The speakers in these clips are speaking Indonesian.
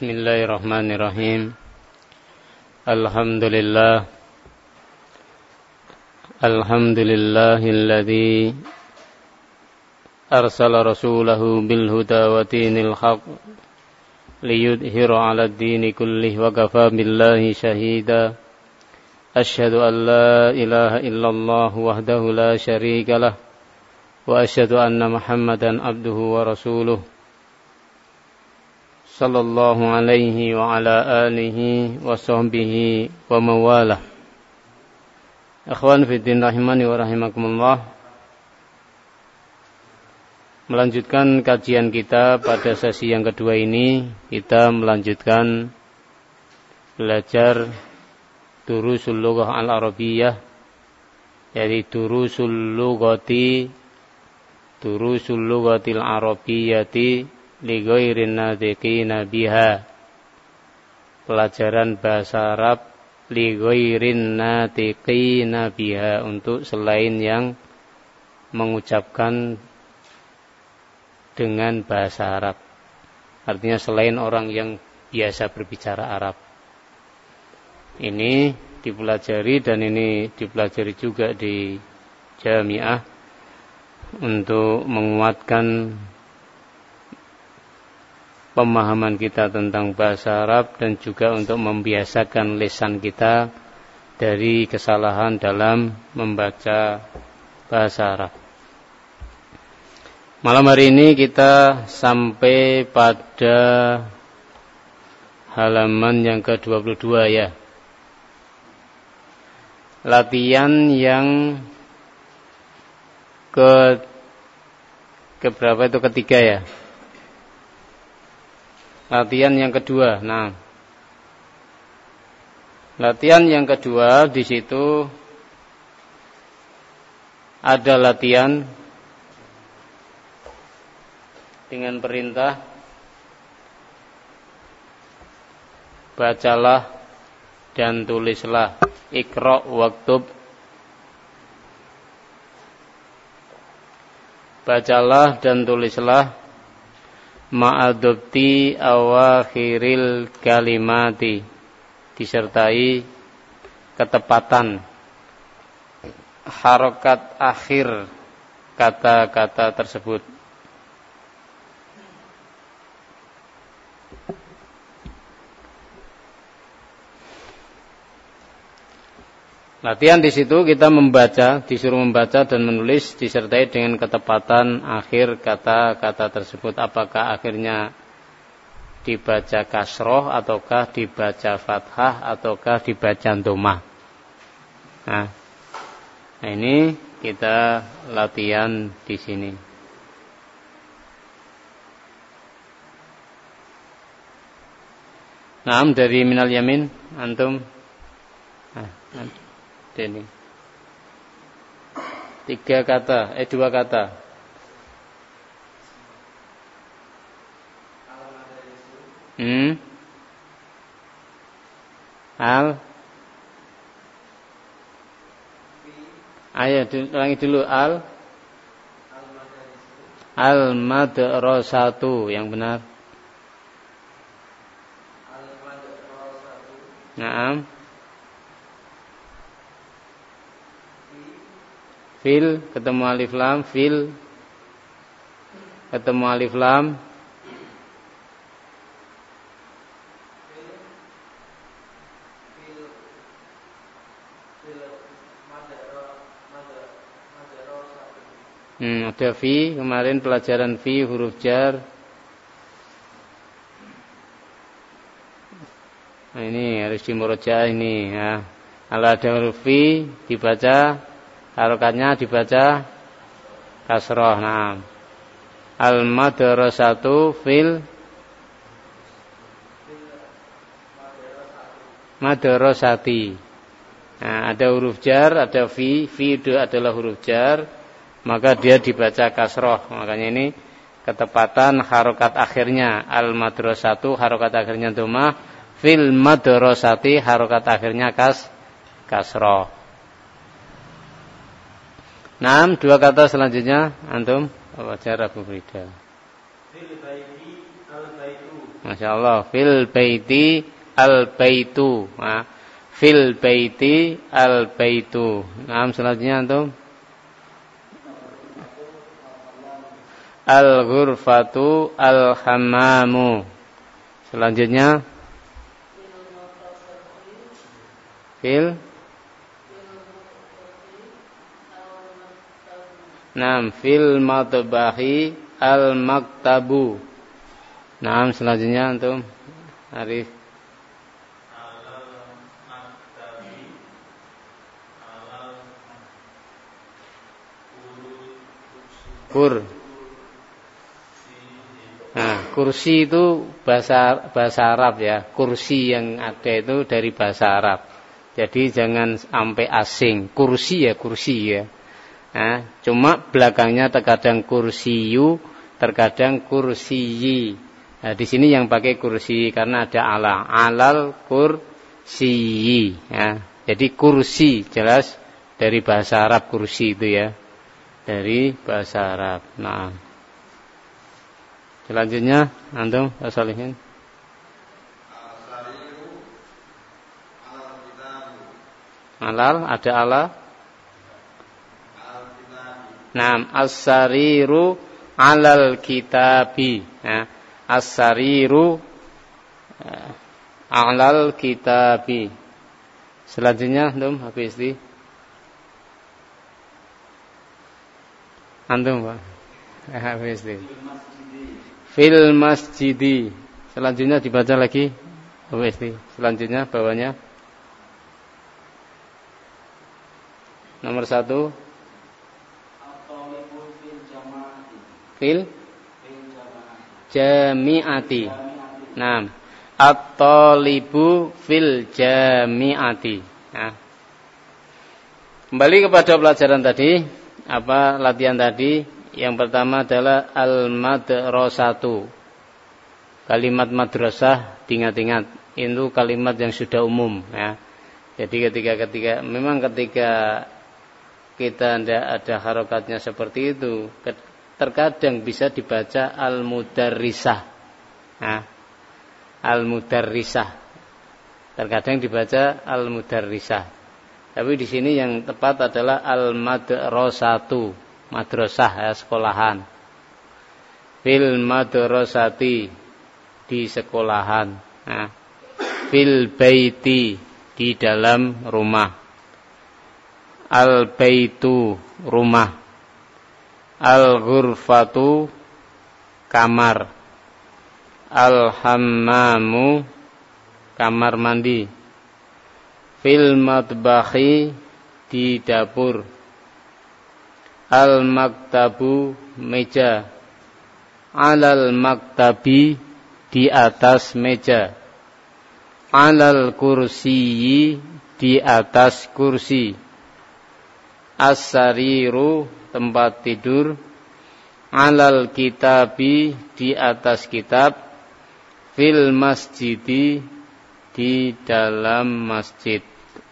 Bismillahirrahmanirrahim. Alhamdulillahilladzi arsala rasulahu bil huda wa dinil haqq liyudhhira 'alad dini kullih wa kafa billahi shahida. Asyhadu an la ilaha illallah wahdahu la syarika lah wa asyhadu anna Muhammadan abduhu wa rasuluh. Sallallahu alaihi wa ala alihi wa sahbihi wa mawalah. Akhwan fiddin rahimani wa rahimakumullah. Melanjutkan kajian kita pada sesi yang kedua ini, kita melanjutkan belajar Durusul Lughah Al-Arabiyyah, yaitu Durusul Lughatil Arabiyyati li ghairin natiqina biha. Pelajaran bahasa Arab li ghairin natiqina biha, untuk selain yang mengucapkan dengan bahasa Arab. Artinya selain orang yang biasa berbicara Arab. Ini dipelajari dan ini dipelajari juga di Jami'ah untuk menguatkan pemahaman kita tentang bahasa Arab dan juga untuk membiasakan lisan kita dari kesalahan dalam membaca bahasa Arab. Malam hari ini kita sampai pada halaman yang ke-22 ya. Latihan yang keberapa itu, ketiga ya. Latihan yang kedua. Nah, latihan yang kedua di situ ada latihan dengan perintah bacalah dan tulislah. Iqra waktub. Bacalah dan tulislah ma'adubti awakhiril kalimati, disertai ketepatan harokat akhir kata-kata tersebut. Latihan di situ kita membaca, disuruh membaca dan menulis disertai dengan ketepatan akhir kata-kata tersebut. Apakah akhirnya dibaca kasroh ataukah dibaca fathah ataukah dibaca dhammah. Nah, ini kita latihan di sini. Nah, dari minal yamin antum. Ini 2 kata. Ayo ulangi dulu. Al-madrasatu yang benar. Naam. Fil ketemu alif lam, fil ketemu alif lam, ada fi, kemarin pelajaran fi huruf jar. Nah, ini harus dimurajaah ini ya. Kalau ada huruf fi dibaca, harokatnya dibaca kasroh. Nah, al-madrasatu fil madrasati. Nah, ada huruf jar, ada fi itu adalah huruf jar, maka dia dibaca kasroh. Makanya ini ketepatan harokat akhirnya. Al-madrasatu harokat akhirnya dhammah, fil madrasati harokat akhirnya kasroh. Nah, 2 kata selanjutnya antum baca Abu Frida. Fil baiti al-baitu. Masya Allah. Fil baiti al-baitu. Nah, fil baiti al-baitu. Nah, selanjutnya antum. Al-ghurfatu al-hammamu. Selanjutnya fil matbahi al-maktabu. Nah, selanjutnya antum Arif. Nah, kursi itu bahasa Arab ya. Kursi yang ada itu dari bahasa Arab. Jadi jangan sampai asing. Kursi ya. Nah, cuma belakangnya terkadang kursiyu, terkadang kursiyi. Nah, di sini yang pakai kursi karena ada alal kursiyi. Ya. Jadi kursi jelas dari bahasa Arab kursi itu ya. Dari bahasa Arab. Nah. Selanjutnya antum Salihin. Alal ada ala. Naam, as-sariru alal kitabi. Nah, as-sariru alal kitabi. Selanjutnya antum habis di. Antum Pak. Habis di. Fil masjidi. Selanjutnya dibaca lagi. Habis di. Selanjutnya bawahnya. Nomor 1. Fil jami'ati. Nah, at-talibu fil jami'ati. Nah. Kembali kepada pelajaran tadi, apa latihan tadi? Yang pertama adalah al-madrasatu. Kalimat madrasah diingat-ingat, itu kalimat yang sudah umum ya. Jadi ketika kita tidak ada harokatnya seperti itu, terkadang bisa dibaca al-mudarrisah. Nah, al-mudarrisah. Terkadang dibaca al-mudarrisah. Tapi di sini yang tepat adalah al-madrasatu. Madrasah ya, sekolahan. Fil madrasati di sekolahan. Nah, fil baiti di dalam rumah. Al baitu rumah. Al ghurfatu kamar. Al hammamu kamar mandi. Fil matbahi di dapur. Al maktabu meja. Alal maktabi di atas meja. Alal kursiyi di atas kursi. As-sariru tempat tidur. Alal kitabi di atas kitab. Fil masjidi di dalam masjid.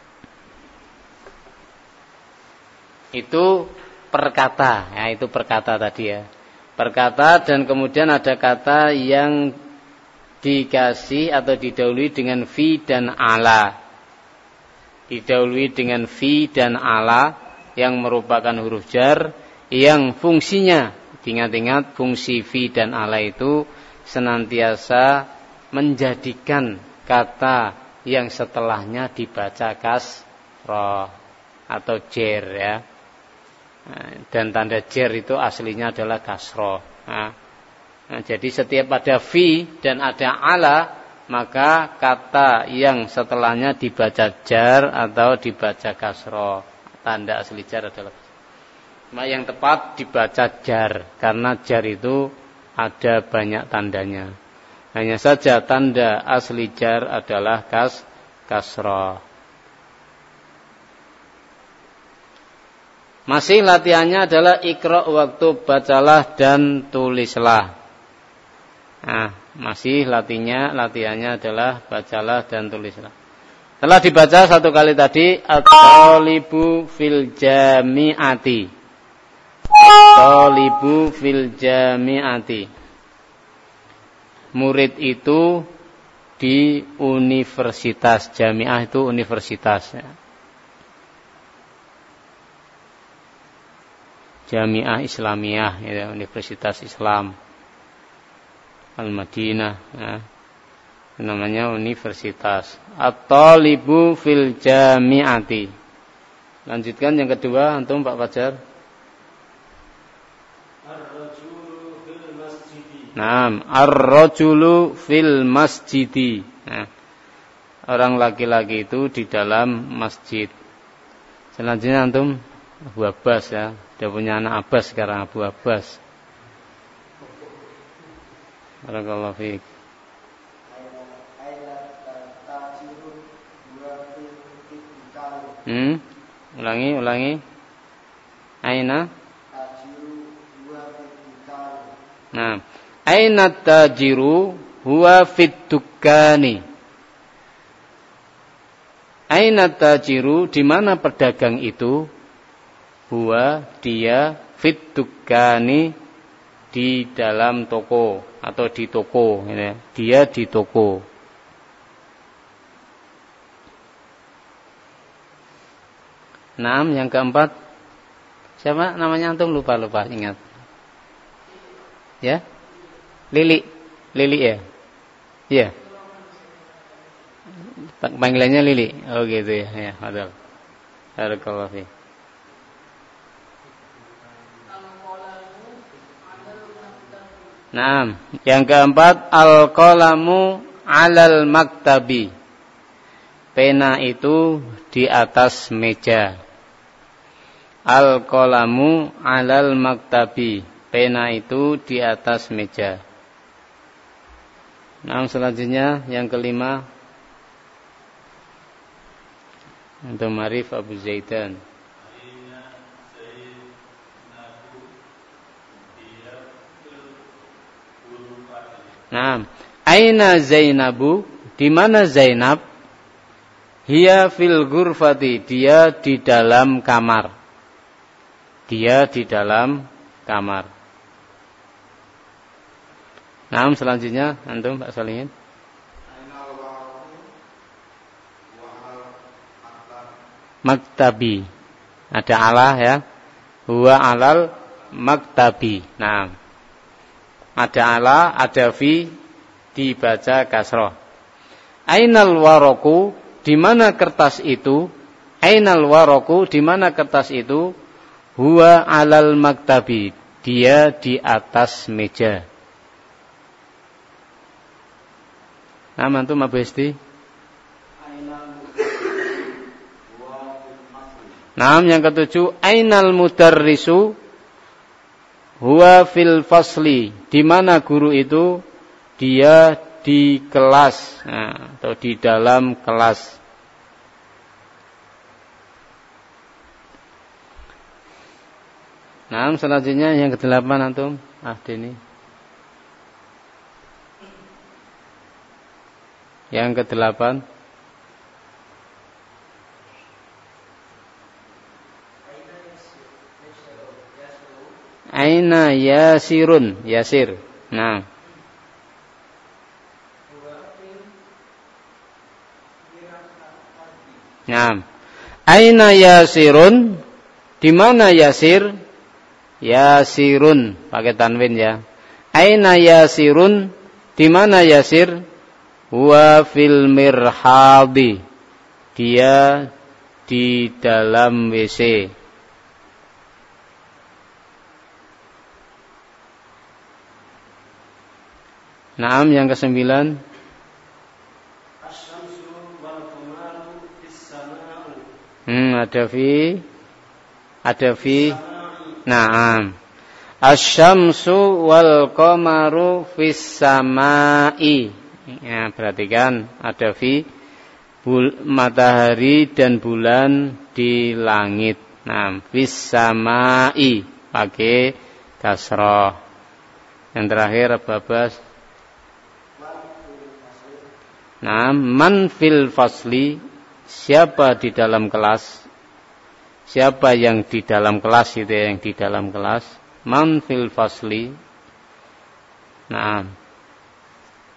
Itu perkata, ya itu perkata tadi ya. Perkata dan kemudian ada kata yang dikasih atau didahului dengan fi dan ala. Didahului dengan fi dan ala yang merupakan huruf jar yang fungsinya, ingat-ingat fungsi fi dan ala itu senantiasa menjadikan kata yang setelahnya dibaca kasroh atau jer ya. Dan tanda jer itu aslinya adalah kasroh. Nah, jadi setiap ada fi dan ada ala, maka kata yang setelahnya dibaca jar atau dibaca kasroh. Tanda asli jar adalah. Nah, yang tepat dibaca jar karena jar itu ada banyak tandanya. Hanya saja tanda asli jar adalah kasroh. Masih latihannya adalah ikra waktu bacalah dan tulislah. Nah, masih latihannya adalah bacalah dan tulislah. Setelah dibaca satu kali tadi, at-talibu fil jami'ati. At-talibu fil jami'ati. murid itu di universitas. Jamiah itu universitas. Jamiah Islamiyah, ya, Universitas Islam Al-Madinah, ya. Namanya universitas. At-talibu fil jami'ati. Lanjutkan yang kedua, antum Pak Fajar. Ar-rajulu fil masjidi. Naam, ar-rajulu fil masjidi. Nah, orang laki-laki itu di dalam masjid. Selanjutnya antum Abu Abbas, ya. Dia punya anak Abbas sekarang, Abu Abbas. Barakallahu fiik. Ulangi. Aina? Nah, aina tajiru huwa fit dukani. Aina tajiru, di mana pedagang itu? Huwa, dia, fit dukani, di dalam toko atau di toko, ya. Dia di toko. Naam, yang keempat. Siapa namanya antum? Lupa ingat. Ya? Lili ya? Iya. Panggilannya Lili. Oh gitu ya. Ya, betul. Barakallahu fiik. Naam, yang keempat, al-qalamu 'alal maktabi. Pena itu di atas meja. Al-qalamu 'alal maktabi. Pena itu di atas meja. Naam, selanjutnya yang kelima, untuk Marif Abu Zaidan. Nah, aina Zainabu, di mana Zainab? Hiya fil ghurfati, dia di dalam kamar. Dia di dalam kamar. Nah, selanjutnya antum Pak Salihin. Maktabi. Ada ala, ya. Huwa alal maktabi. Nah, ada ala, ada fi, dibaca kasroh. Ainal waraku, di mana kertas itu? Ainal waraku, di mana kertas itu? Huwa alal maktabi, dia di atas meja. Nah, antum Abu Hesti. Nah, yang ketujuh, ainal mudarrisu huwa fil fasli, di mana guru itu? Dia di kelas, nah, atau di dalam kelas. Nah, selanjutnya yang ke-8 antum, Deni. Yang ke-8. Aina Yasirun, Yasir. Nah. Nah. Aina Yasirun, di mana Yasir? Yasirun, pakai tanwin ya. Aina Yasirun, di mana Yasir? Huwa fil mirhadi, dia di dalam WC. Naam, yang ke-9. Ada fi. Naam. Asy-syamsu wal qamaru fis samai. Ya, perhatikan, ada fi, matahari dan bulan di langit. Nah, fis samai, pakai kasroh. Yang terakhir Abbas. Nah, man fil fasli, siapa di dalam kelas? Siapa yang di dalam kelas itu, yang di dalam kelas? Man fil fasli. Nah,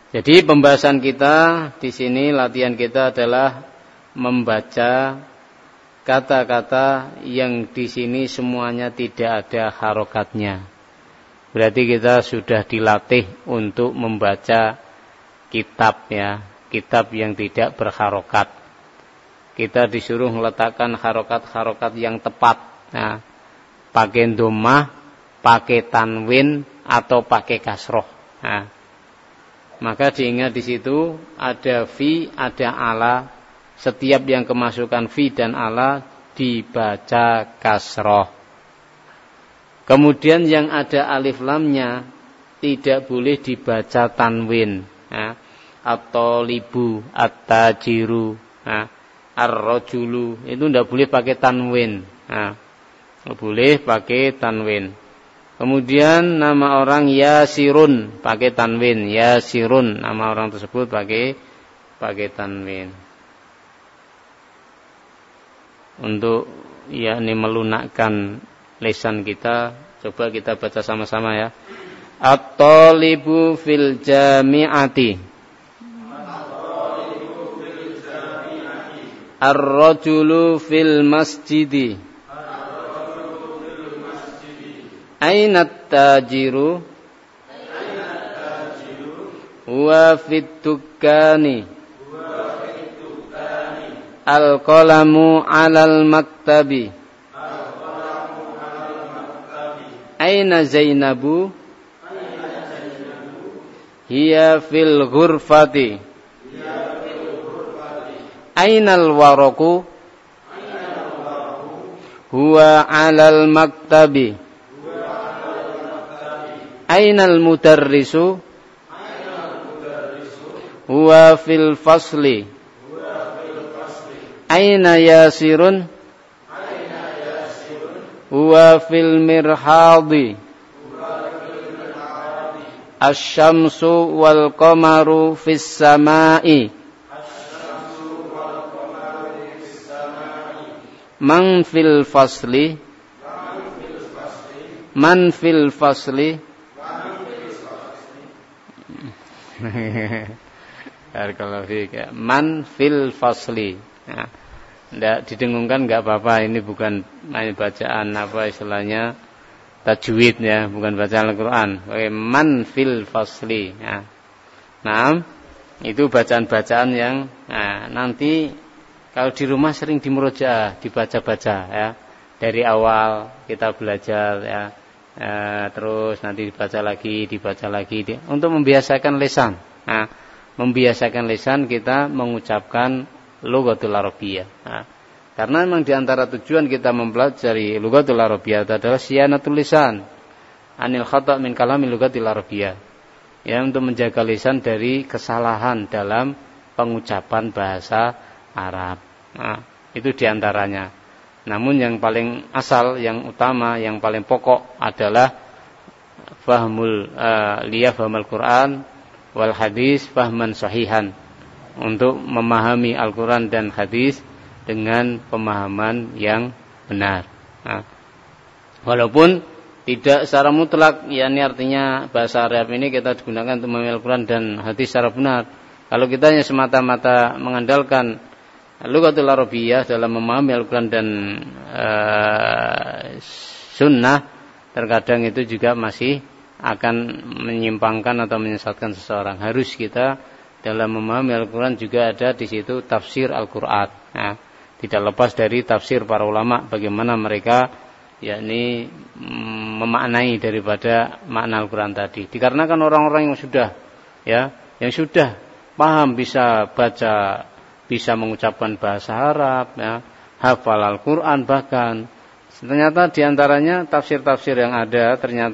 Jadi pembahasan kita di sini, latihan kita adalah membaca kata-kata yang di sini semuanya tidak ada harokatnya. Berarti kita sudah dilatih untuk membaca kitab ya, kitab yang tidak berharokat. Kita disuruh meletakkan harokat-harokat yang tepat. Nah, pakai dhammah, pakai tanwin atau pakai kasroh. Nah, maka diingat di situ ada fi, ada ala. Setiap yang kemasukan fi dan ala dibaca kasroh. Kemudian yang ada alif lamnya tidak boleh dibaca tanwin. At-talibu, at-tajiru, ar-rajulu, itu tidak boleh pakai tanwin. Boleh pakai tanwin. Kemudian nama orang Yasirun pakai tanwin, Yasirun, nama orang tersebut pakai tanwin. Untuk yakni melunakkan lisan kita, coba kita baca sama-sama ya. At-talibu fil jami'ati, ar-rajulu fil masjidi, aina tajiru, huwa fit dukkani, al-qalamu 'alal maktabi, aina Zainabu, hiya fil ghurfati, aina al-waraqu, huwa 'alal maktabi, aina al-mudarrisu, huwa fil fasli, aina Yasirun, huwa fil mirhadi, asy-syamsu wal qamaru fis samai, man fil fasli, man fil fasli. Barakallahu fiik ya. Man fil fasli. Nah, tidak didengungkan enggak apa-apa, ini bukan bacaan apa istilahnya tajwid ya, bukan bacaan Al-Qur'an. Man fil fasli ya. Nah, itu bacaan-bacaan yang nanti kalau di rumah sering dimurojaah, dibaca-baca ya. Dari awal kita belajar ya. Terus nanti dibaca lagi untuk membiasakan lisan. Nah, membiasakan lisan kita mengucapkan lughatul arabiyyah. Nah, karena memang di antara tujuan kita mempelajari lughatul arabiyyah adalah siyanatul lisan anil khata' min kalami lughatil arabiyyah. Ya, untuk menjaga lisan dari kesalahan dalam pengucapan bahasa Arab. Nah, itu di antaranya. Namun yang paling asal, yang utama, yang paling pokok adalah fahmul fahmul Quran wal hadis fahman sahihan, untuk memahami Al-Quran dan hadis dengan pemahaman yang benar. Nah, walaupun tidak secara mutlak, yakni artinya bahasa Arab ini kita digunakan untuk memahami Al-Quran dan hadis secara benar. Kalau kita hanya semata-mata mengandalkan lughatul arabiyyah dalam memahami Al-Quran dan sunnah, terkadang itu juga masih akan menyimpangkan atau menyesatkan seseorang. Harus kita dalam memahami Al-Quran juga ada di situ tafsir Al-Quran. Nah, tidak lepas dari tafsir para ulama, bagaimana mereka yakni memaknai daripada makna Al-Quran tadi. Dikarenakan orang-orang yang sudah paham, bisa baca, bisa mengucapkan bahasa Arab, ya, hafal Al-Quran bahkan. Ternyata diantaranya tafsir-tafsir yang ada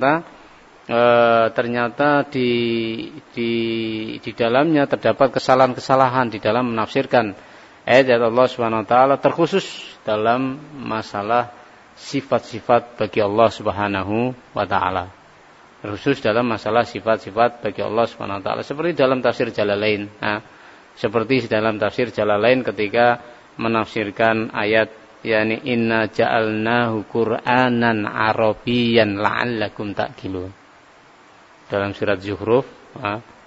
ternyata di dalamnya terdapat kesalahan-kesalahan di dalam menafsirkan ayat Allah Subhanahu wa taala, terkhusus dalam masalah sifat-sifat bagi Allah Subhanahu wa taala. Terkhusus dalam masalah sifat-sifat bagi Allah Subhanahu wa taala, seperti dalam tafsir Jalalain. Nah, seperti dalam tafsir Jalalain ketika menafsirkan ayat yakni inna ja'alnahu Qur'anan Arabiyyan la'allakum ta'qilun. Dalam surat Zuhruf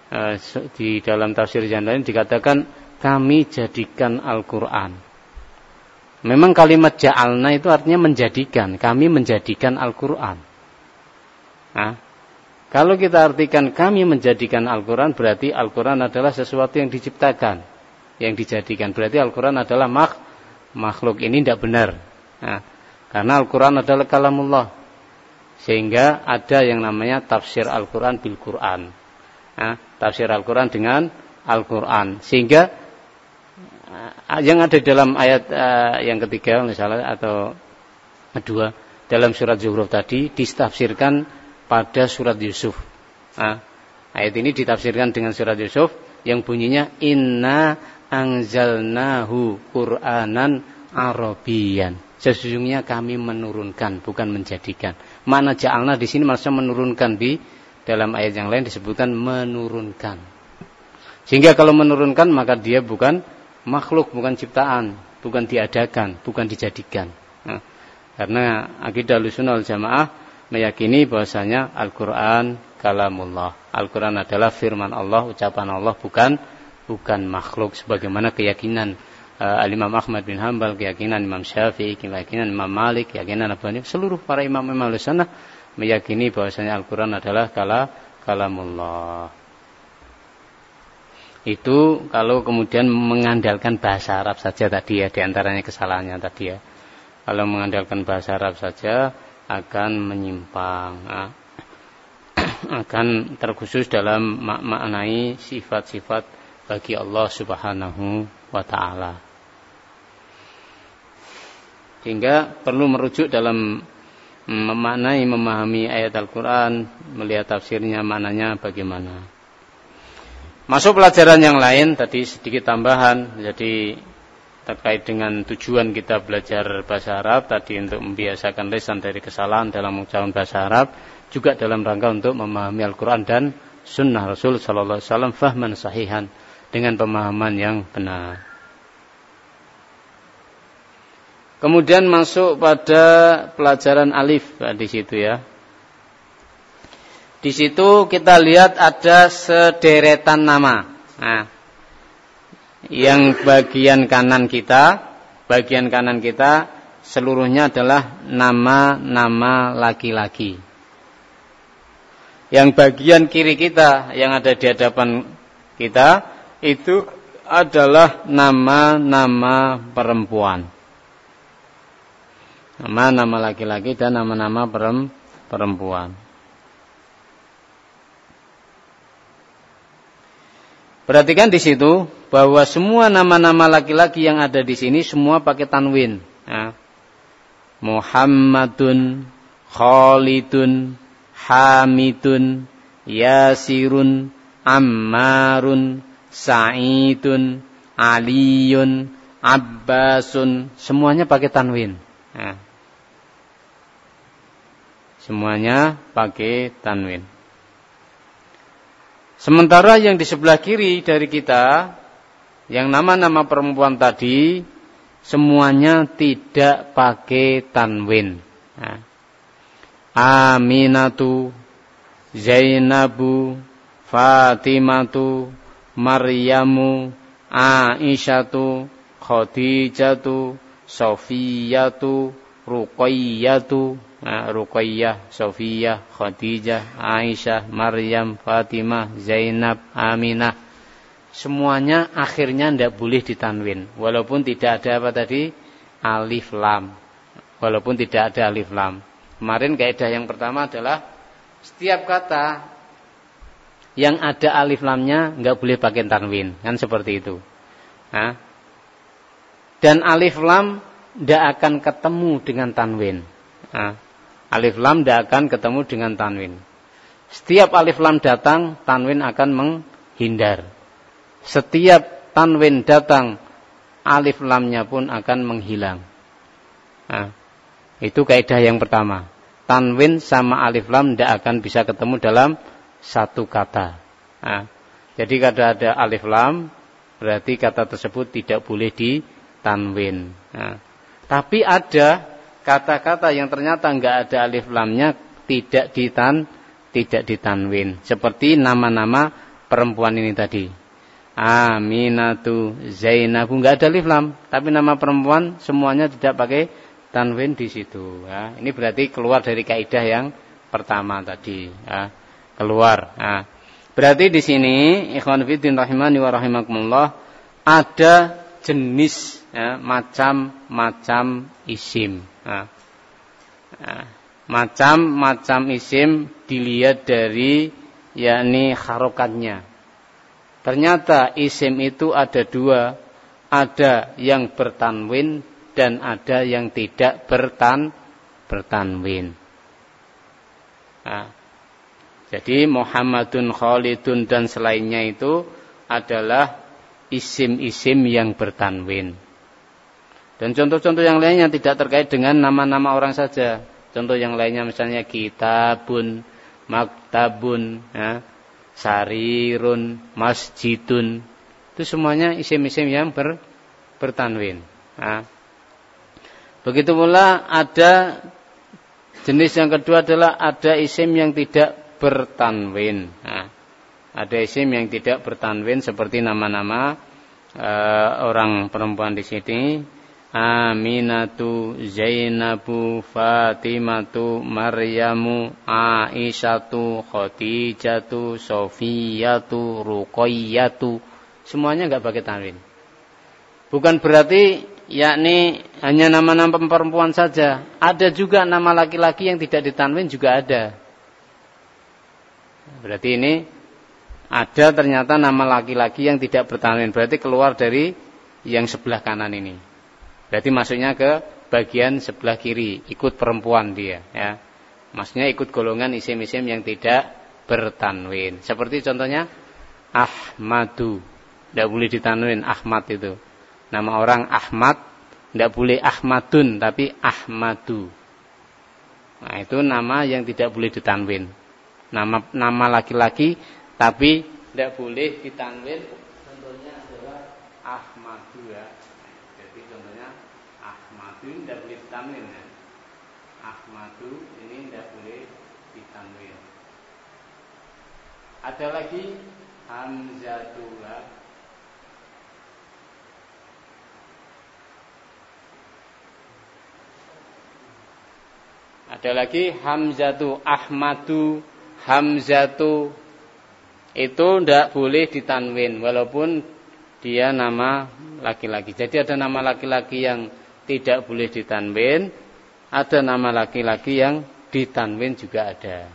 di dalam tafsir yang lain dikatakan kami jadikan Al-Quran. Memang kalimat ja'alna itu artinya menjadikan. Kami menjadikan Al-Quran. Nah, kalau kita artikan kami menjadikan Al-Quran, berarti Al-Quran adalah sesuatu yang diciptakan, yang dijadikan. Berarti Al-Quran adalah makhluk. Ini tidak benar. Nah, karena Al-Quran adalah kalamullah. Sehingga ada yang namanya tafsir Al-Quran bil Quran. Nah, tafsir Al-Quran dengan Al-Quran. Sehingga yang ada dalam ayat yang ketiga misalnya atau kedua dalam surat Zuhruf tadi ditafsirkan pada surat Yusuf. Nah, ayat ini ditafsirkan dengan surat Yusuf yang bunyinya inna anzalnahu Qur'anan Arabiyan. Sesungguhnya kami menurunkan, bukan menjadikan. Makna ja'alna di sini maksudnya menurunkan, di dalam ayat yang lain disebutkan menurunkan. Sehingga kalau menurunkan maka dia bukan makhluk, bukan ciptaan, bukan diadakan, bukan dijadikan. Nah, karena akidah Ahlussunnah wal Jamaah meyakini bahwasanya Al-Quran kalamullah. Al-Quran adalah firman Allah, ucapan Allah, bukan makhluk sebagaimana keyakinan Al-Imam Ahmad bin Hanbal, keyakinan Imam Syafi'i, keyakinan Imam Malik, keyakinan Abu Hanifah, seluruh para imam-imam Ahlussunnah meyakini bahwasanya Al-Quran adalah kalamullah. Itu kalau kemudian mengandalkan bahasa Arab saja tadi ya, diantaranya kesalahannya tadi ya. Kalau mengandalkan bahasa Arab saja akan menyimpang, akan terkhusus dalam maknai sifat-sifat bagi Allah Subhanahu wa ta'ala. Sehingga perlu merujuk dalam memahami ayat Al-Quran, melihat tafsirnya, maknanya bagaimana. Masuk pelajaran yang lain, tadi sedikit tambahan, jadi terkait dengan tujuan kita belajar bahasa Arab, tadi untuk membiasakan lisan dari kesalahan dalam mengucapkan bahasa Arab, juga dalam rangka untuk memahami Al-Quran dan Sunnah Rasul Sallallahu Alaihi Wasallam fahman sahihan, dengan pemahaman yang benar. Kemudian masuk pada pelajaran alif di situ ya. Di situ kita lihat ada sederetan nama. Nah, yang bagian kanan kita seluruhnya adalah nama-nama laki-laki. Yang bagian kiri kita yang ada di hadapan kita itu adalah nama-nama perempuan. Nama-nama laki-laki dan nama-nama perempuan. Perhatikan di situ bahwa semua nama-nama laki-laki yang ada di sini semua pakai tanwin. Ya. Muhammadun, Khalidun, Hamidun, Yasirun, Ammarun, Sa'idun, Aliyun, Abbasun, semuanya pakai tanwin. Ya. Semuanya pakai tanwin. Sementara yang di sebelah kiri dari kita, yang nama-nama perempuan tadi, semuanya tidak pakai tanwin. Nah. Aminatu, Zainabu, Fatimatu, Maryamu, Aisyatu, Khadijatu, Sofiyatu, Ruqayyatu, Ruqayyah, Sofiyah, Khadijah, Aisyah, Maryam, Fatimah, Zainab, Aminah. Semuanya akhirnya tidak boleh ditanwin. Walaupun tidak ada apa tadi? Alif lam. Walaupun tidak ada alif lam. Kemarin kaidah yang pertama adalah setiap kata yang ada alif lamnya nggak boleh pakai tanwin. Kan seperti itu. Nah. Dan alif lam tidak akan ketemu dengan tanwin. Nah. Alif lam tidak akan ketemu dengan tanwin. Setiap alif lam datang, tanwin akan menghindar. Setiap tanwin datang, alif lamnya pun akan menghilang. Nah, itu kaidah yang pertama. Tanwin sama alif lam tidak akan bisa ketemu dalam satu kata. Nah, jadi kalau ada alif lam, berarti kata tersebut tidak boleh ditanwin. Nah, tapi ada kata-kata yang ternyata enggak ada alif lamnya tidak ditanwin, seperti nama-nama perempuan ini tadi. Aminatu, Zainabu, enggak ada alif lam, tapi nama perempuan semuanya tidak pakai tanwin di situ. Ya. Ini berarti keluar dari kaidah yang pertama tadi. Ya. Keluar. Ya. Berarti di sini, ikhwan fillah rahimani wa rahimakumullah, ada jenis, ya, macam-macam isim. Ya. Ya. Macam-macam isim dilihat dari yakni harokatnya. Ternyata isim itu ada dua, ada yang bertanwin dan ada yang tidak bertanwin. Nah, jadi Muhammadun, Khalidun dan selainnya itu adalah isim-isim yang bertanwin. Dan contoh-contoh yang lainnya tidak terkait dengan nama-nama orang saja. Contoh yang lainnya misalnya kitabun, maktabun, ya, sarirun, masjidun, itu semuanya isim-isim yang bertanwin. Nah, begitu pula ada jenis yang kedua adalah ada isim yang tidak bertanwin. Nah, ada isim yang tidak bertanwin seperti nama-nama orang perempuan di sini. Aminatu, Zainabu, Fatimatu, Maryamu, Aisyatu, Khadijatu, Sofiyatu, Ruqayyatu, semuanya enggak pakai tanwin. Bukan berarti yakni hanya nama-nama perempuan saja, ada juga nama laki-laki yang tidak ditanwin juga ada. Berarti ini ada ternyata nama laki-laki yang tidak bertanwin, berarti keluar dari yang sebelah kanan ini. Berarti masuknya ke bagian sebelah kiri, ikut perempuan dia, ya. Maksudnya ikut golongan isim-isim yang tidak bertanwin. Seperti contohnya Ahmadu, tidak boleh ditanwin Ahmad itu. Nama orang Ahmad, tidak boleh Ahmadun tapi Ahmadu. Nah, itu nama yang tidak boleh ditanwin. Nama laki-laki tapi tidak boleh ditanwin. Contohnya adalah Ahmadu, ya. Contohnya Ahmadu ini tidak boleh ditanwin, ya. Ahmadu ini tidak boleh ditanwin. Ada lagi Hamzatullah. Ada lagi Hamzatu, Ahmadu, Hamzatu, itu tidak boleh ditanwin walaupun dia nama laki-laki. Jadi ada nama laki-laki yang tidak boleh ditanwin, ada nama laki-laki yang ditanwin juga ada.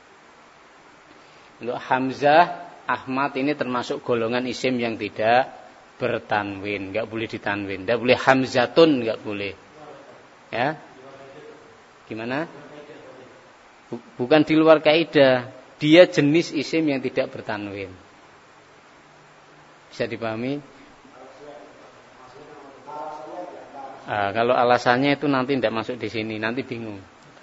Untuk Hamzah, Ahmad ini termasuk golongan isim yang tidak bertanwin, enggak boleh ditanwin. Enggak boleh Hamzatun, enggak boleh. Ya. Gimana? Bukan di luar kaidah, dia jenis isim yang tidak bertanwin. Bisa dipahami? Kalau alasannya itu nanti tidak masuk di sini, nanti bingung.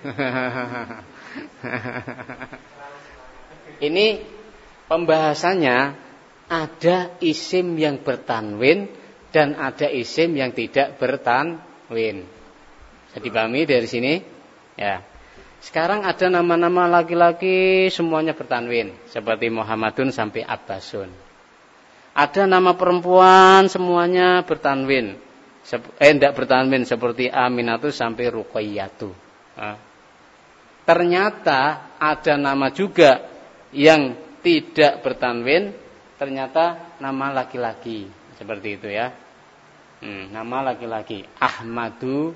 Ini pembahasannya ada isim yang bertanwin dan ada isim yang tidak bertanwin. Bisa dipahami dari sini? Ya. Sekarang ada nama-nama laki-laki semuanya bertanwin, seperti Muhammadun sampai Abbasun. Ada nama perempuan semuanya bertanwin. Tidak bertanwin seperti Aminatu sampai Ruqayyatu. Ternyata ada nama juga yang tidak bertanwin, ternyata nama laki-laki. Seperti itu, ya. Nama laki-laki Ahmadu,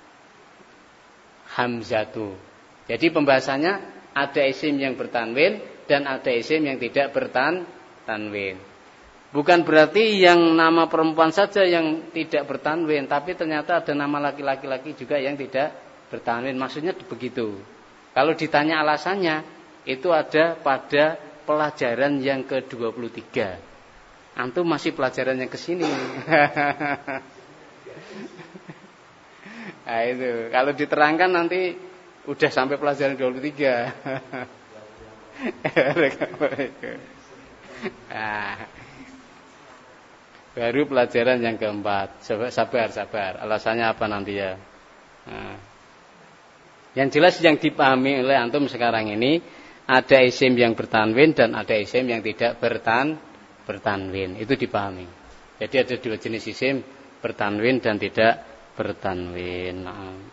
Hamzatu. Jadi pembahasannya ada isim yang bertanwin dan ada isim yang tidak bertanwin. Bukan berarti yang nama perempuan saja yang tidak bertanwin, tapi ternyata ada nama laki-laki juga yang tidak bertanwin. Maksudnya begitu. Kalau ditanya alasannya, itu ada pada pelajaran yang ke-23. Antum masih pelajaran yang kesini. Nah itu, kalau diterangkan nanti udah sampai pelajaran 23. Nah, baru pelajaran yang keempat. Sabar. Alasannya apa nanti, ya? Nah, yang jelas yang dipahami oleh antum sekarang ini, ada isim yang bertanwin dan ada isim yang tidak bertanwin. Itu dipahami. Jadi ada dua jenis isim, bertanwin dan tidak bertanwin.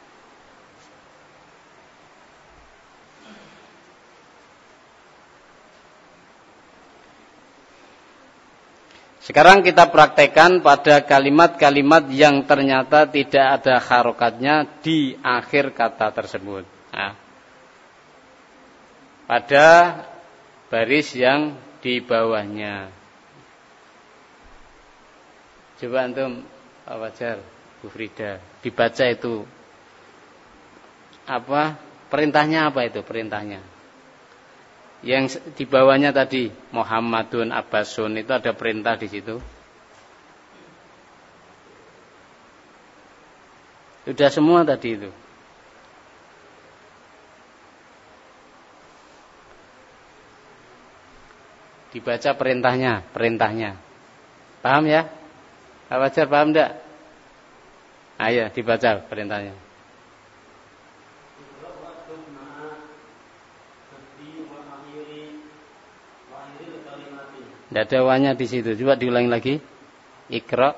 Sekarang kita praktekkan pada kalimat-kalimat yang ternyata tidak ada harokatnya di akhir kata tersebut. Nah, pada baris yang di bawahnya. Coba antum, Pak Fajar, Bu Frida, dibaca itu apa? Perintahnya apa itu? Perintahnya. Yang di bawahnya tadi Muhammadun Abbasun, itu ada perintah di situ. Sudah semua tadi itu. Dibaca perintahnya. Paham ya? Pak Fajar paham enggak? Ayo dibaca perintahnya. Tidak ada wanya di situ. Coba diulangi lagi. Iqra.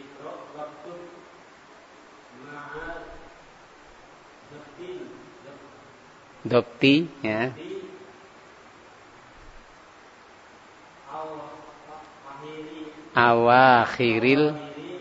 Dokti, ya. Awakhiril.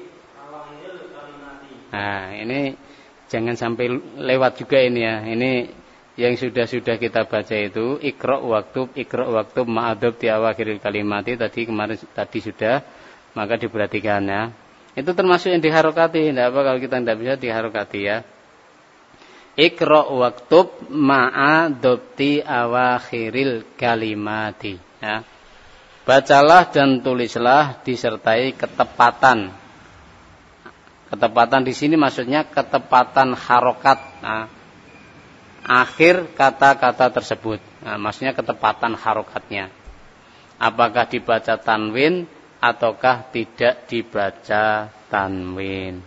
Nah, ini jangan sampai lewat juga ini ya. Ini yang sudah kita baca itu Iqra waktub ma'adab di awakhiril kalimati tadi sudah, maka diperhatikan ya. Itu termasuk yang diharokati, tidak apa kalau kita tidak bisa diharokati ya. Iqra waktub ma'adab di awakhiril kalimati ya. Bacalah dan tulislah disertai ketepatan. Ketepatan di sini maksudnya ketepatan harokat. Nah, akhir kata-kata tersebut. Nah, maksudnya ketepatan harokatnya. Apakah dibaca tanwin ataukah tidak dibaca tanwin.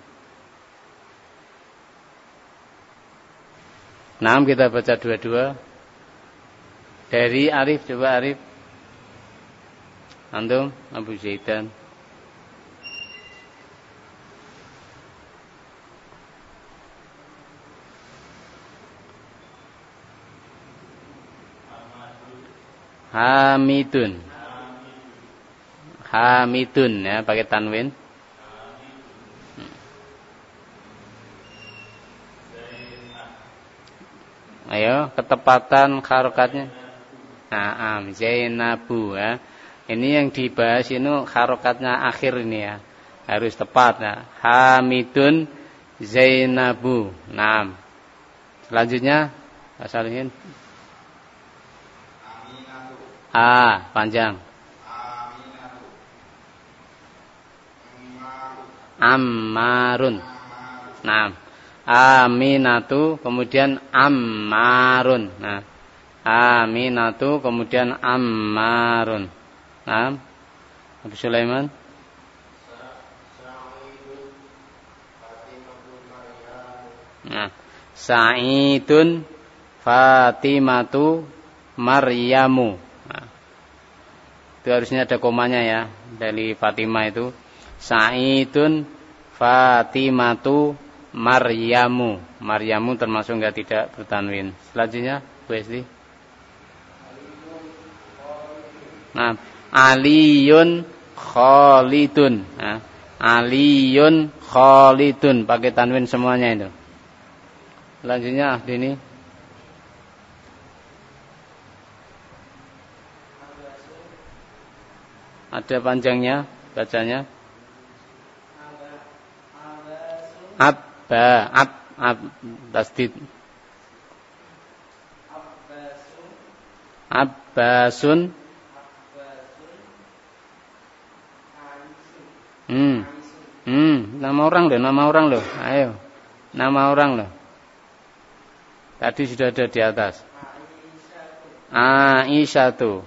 Nah, kita baca dua-dua. Dari Arif, coba Arif. Antum, Abu Zaidan. Hamidun ya, pakai tanwin. Ayo, ketepatan harokatnya. Naam, Zainabu ya. Ini yang dibahas ini harokatnya akhir ini ya. Harus tepat ya. Hamidun Zainabu. Naam. Selanjutnya Asalihin. Panjang. Ammarun. Nah, Aminatu kemudian Ammarun. Nah, Aminatu kemudian Ammarun. Nah, Abu Sulaiman. Nah, Sa'idun Fatimatu Maryamu. Nah, itu harusnya ada komanya ya dari Fatimah itu. Sa'idun Fatimatu Maryamu. Maryamu termasuk enggak tidak bertanwin. Selanjutnya Bu Esti. Nah, Aliyun Khalidun. Nah, Aliyun Khalidun pakai tanwin semuanya itu. Selanjutnya ini ada panjangnya bacanya. Tasdid. Abbasun. Nama orang loh. Ayo. Nama orang loh. Tadi sudah ada di atas. Aisyatu.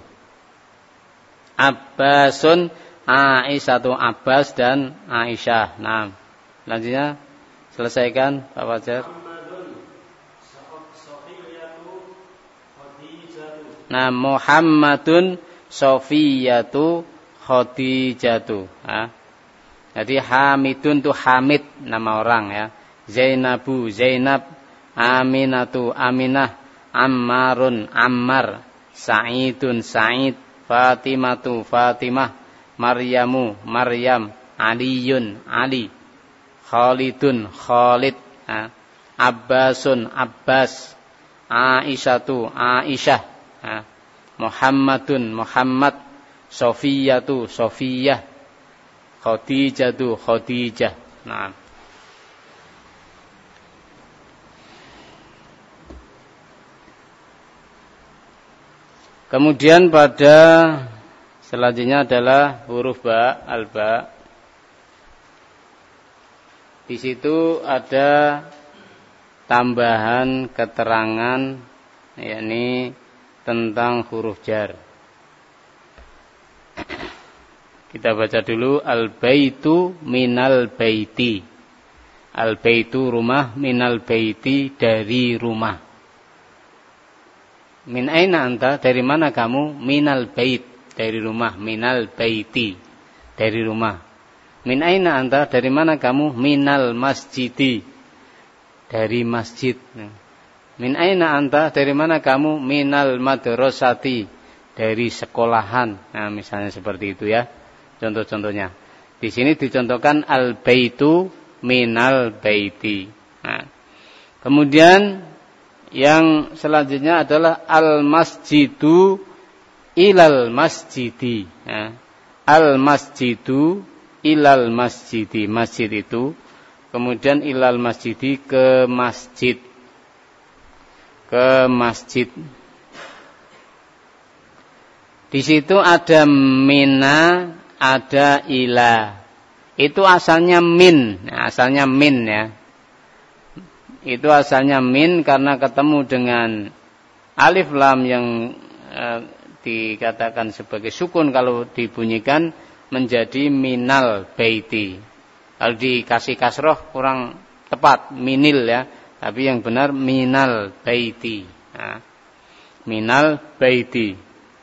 Abbasun, Aisyatu, Abbas dan Aisyah. Nah, selanjutnya selesaikan Pak Fajar. Nah, Muhammadun, Sofiyatu, Khadijatu. Jadi Hamidun itu Hamid, nama orang ya. Zainabu, Zainab. Aminatu, Aminah. Ammarun, Ammar. Sa'idun, Sa'id. Fatimatu, Fatimah. Maryamu, Maryam. Aliyun, Ali. Khalidun, Khalid. Abbasun, Abbas. Aisyatu, Aisyah. Muhammadun, Muhammad. Sofiyatu, Sofiyah. Khadijatu, Khadijah. Nah. Kemudian pada selanjutnya adalah huruf ba, al-ba. Di situ ada tambahan keterangan yakni tentang huruf jar. Kita baca dulu al-baitu minal baiti. Al-baitu rumah, minal baiti dari rumah. Min aina anta, dari mana kamu? Minal bait, dari rumah. Minal baiti, dari rumah. Min aina anta, dari mana kamu? Minal masjidi, dari masjid. Min aina anta, dari mana kamu? Minal madrasati, dari sekolahan. Nah, misalnya seperti itu ya. Contoh-contohnya. Di sini dicontohkan al-baitu minal baiti. Nah, kemudian yang selanjutnya adalah al-masjidu ilal masjidi. Nah, al-masjidu ilal masjidi. Masjid itu. Kemudian ilal masjidi, ke masjid. Ke masjid. Di situ ada mina, ada ila. Itu asalnya min. Nah, asalnya min ya. Itu asalnya min karena ketemu dengan alif lam yang dikatakan sebagai sukun kalau dibunyikan menjadi minal baiti. Kalau dikasih kasroh kurang tepat, minil ya. Tapi yang benar minal baiti. Nah, minal baiti.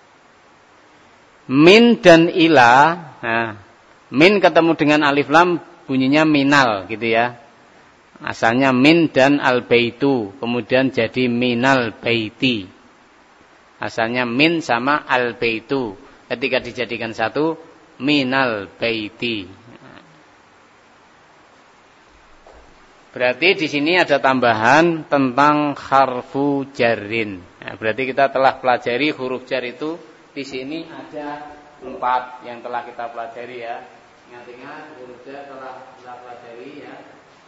Min dan ila, nah, min ketemu dengan alif lam bunyinya minal gitu ya. Asalnya min dan al-baitu, kemudian jadi minal baiti. Asalnya min sama al-baitu, ketika dijadikan satu minal baiti. Berarti di sini ada tambahan tentang harfu jarrin. Nah, berarti kita telah pelajari huruf jar itu. Di sini ada 4 yang telah kita pelajari ya. Ingat-ingat huruf jar telah kita pelajari ya.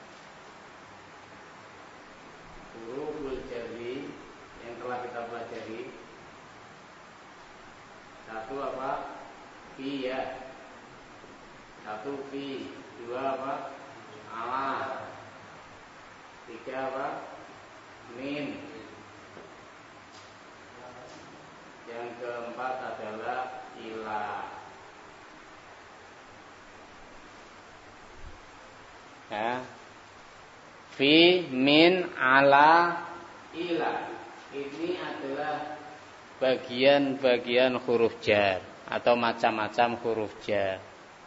Huruf jarri yang telah kita pelajari. 1 apa? Fi ya. 1 fi. 2 apa? Ala. 3 apa? Min. Yang keempat adalah ila. Ya. Fi, min, ala, ila. Ini adalah bagian-bagian huruf jar atau macam-macam huruf jar.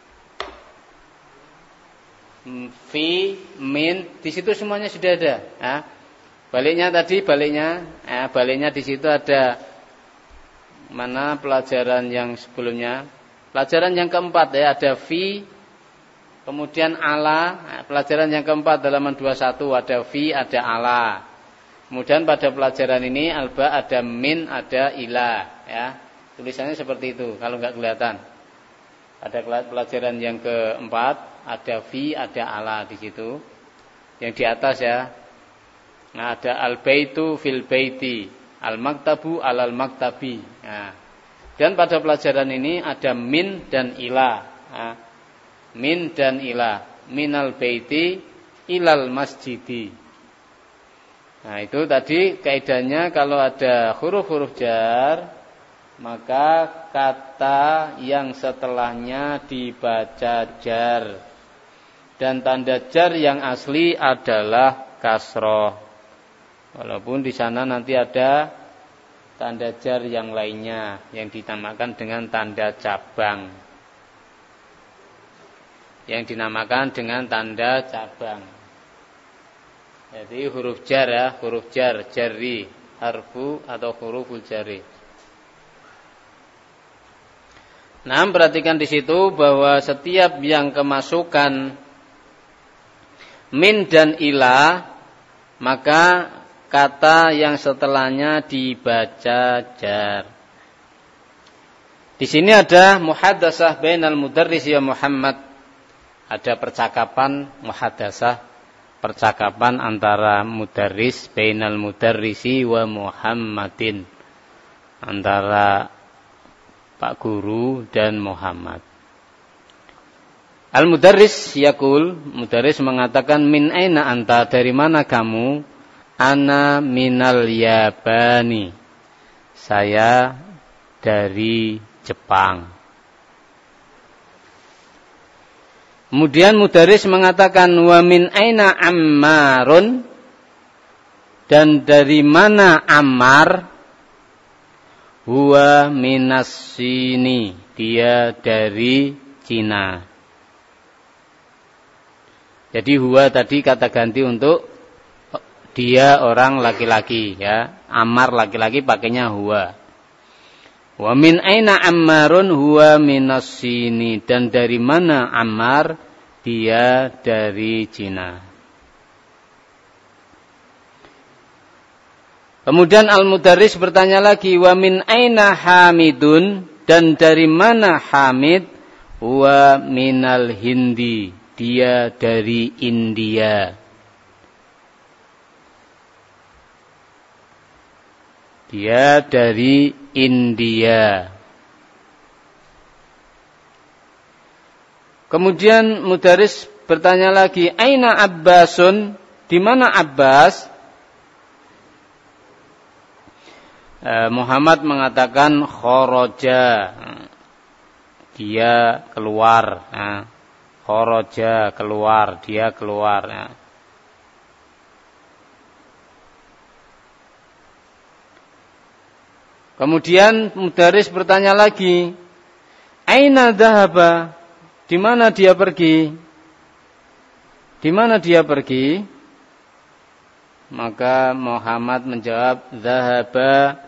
Fi, min, di situ semuanya sudah ada. Ya. Baliknya tadi, baliknya di situ ada. Mana pelajaran yang sebelumnya? Pelajaran yang keempat ya, ada fi, kemudian ala. Pelajaran yang keempat halaman 21 ada fi, ada ala. Kemudian pada pelajaran ini alba ada min, ada ila ya. Tulisannya seperti itu kalau enggak kelihatan. Pada pelajaran yang keempat ada fi, ada ala di situ. Yang di atas ya. Nah, ada al-baitu fil baiti. Al-maktabu alal maktabi. Nah, dan pada pelajaran ini ada min dan ila. Nah, min dan ila. Minal baiti ilal masjidi. Nah, itu tadi kaidahnya kalau ada huruf-huruf jar, maka kata yang setelahnya dibaca jar. Dan tanda jar yang asli adalah kasroh. Walaupun di sana nanti ada tanda jar yang lainnya yang dinamakan dengan tanda cabang. Yang dinamakan dengan tanda cabang. Jadi huruf jar ya, huruf jar, jarri, harfu atau huruful jarri. Nah, perhatikan di situ bahwa setiap yang kemasukan min dan ila, maka kata yang setelahnya dibaca jar. Di sini ada muhaddatsah bainal mudarris wa Muhammad. Ada percakapan muhaddatsah, percakapan antara mudarris bainal mudarrisi wa Muhammadin, antara Pak Guru dan Muhammad. Al-mudarris yaqul, mudarris mengatakan min aina anta, dari mana kamu? Ana minal Yabani, saya dari Jepang. Kemudian mudarris mengatakan wa min aina Ammarun, dan dari mana Ammar? Huwa minas Sini, dia dari Cina. Jadi huwa tadi kata ganti untuk dia orang laki-laki ya. Ammar laki-laki pakainya huwa. Wa min aina Ammarun huwa minas Sini, dan dari mana Ammar? Dia dari Cina. Kemudian al-mudarris bertanya lagi, wa min aina Hamidun, dan dari mana Hamid? Huwa minal Hindi, dia dari India. Dia dari India. Kemudian mudarris bertanya lagi, aina Abbasun, di mana Abbas? Muhammad mengatakan kharaja, dia keluar. Kharaja, keluar, dia keluar. Kemudian mudarris bertanya lagi, aina dhahaba, di mana dia pergi? Di mana dia pergi? Maka Muhammad menjawab, dhahaba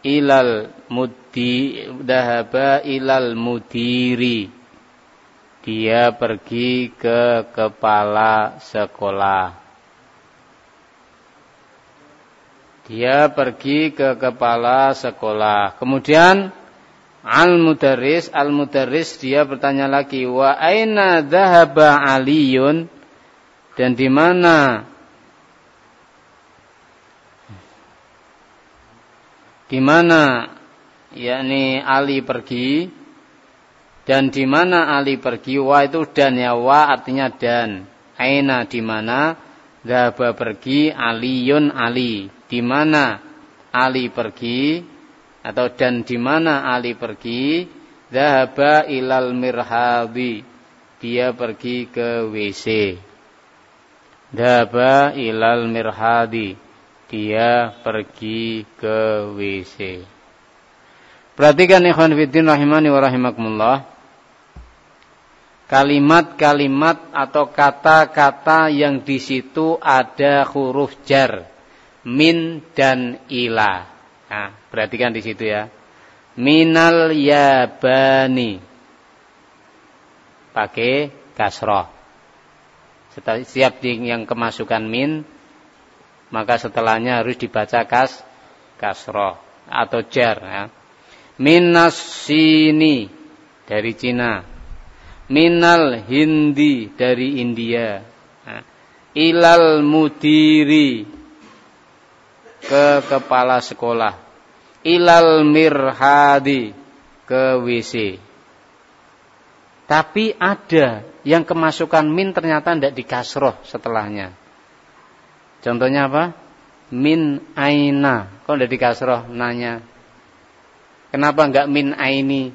ilal mudiri. Dia pergi ke kepala sekolah. Dia pergi ke kepala sekolah. Kemudian al-mudarris dia bertanya lagi, wa aina dhahaba Aliyun, dan di mana yakni Ali pergi, dan di mana Ali pergi? Wa itu dan ya, wa artinya dan. Aina di mana, dhahaba pergi, Aliyun Ali. Di mana Ali pergi, atau dan di mana Ali pergi? Dhahaba ilal mirhadi, dia pergi ke WC. Dhahaba ilal mirhadi, dia pergi ke WC. Perhatikan ikhwan fillah rahimani wa rahimakumullah. Kalimat-kalimat atau kata-kata yang di situ ada huruf jar, min dan ila. Nah, perhatikan di situ ya. Minal Yabani, pakai kasroh. Setiap yang kemasukan min, maka setelahnya harus dibaca kasroh atau jar. Ya. Minas Sini, dari Cina. Minal Hindi, dari India. Nah, ilal mudiri, ke kepala sekolah. Ilal mirhadi, ke WC. Tapi ada yang kemasukan min ternyata tidak dikasroh setelahnya. Contohnya apa? Min aina. Kok tidak dikasroh? Nanya. Kenapa enggak min aini?